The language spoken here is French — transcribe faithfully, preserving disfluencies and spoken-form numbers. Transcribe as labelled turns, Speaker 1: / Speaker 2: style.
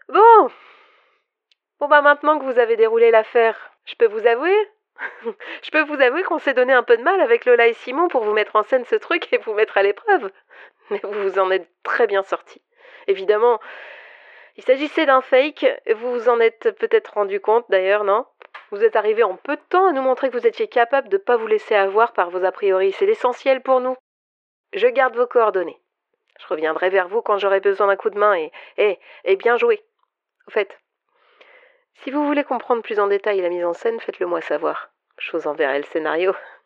Speaker 1: Bon, bon bah maintenant que vous avez déroulé l'affaire, je peux vous avouer Je peux vous avouer qu'on s'est donné un peu de mal avec Lola et Simon pour vous mettre en scène ce truc et vous mettre à l'épreuve. Mais vous vous en êtes très bien sortis. Évidemment, il s'agissait d'un fake, vous vous en êtes peut-être rendu compte d'ailleurs, non? Vous êtes arrivé en peu de temps à nous montrer que vous étiez capable de ne pas vous laisser avoir par vos a priori. C'est l'essentiel pour nous. Je garde vos coordonnées. Je reviendrai vers vous quand j'aurai besoin d'un coup de main et, et, et bien joué. Au fait, si vous voulez comprendre plus en détail la mise en scène, faites-le moi savoir. Je vous enverrai le scénario.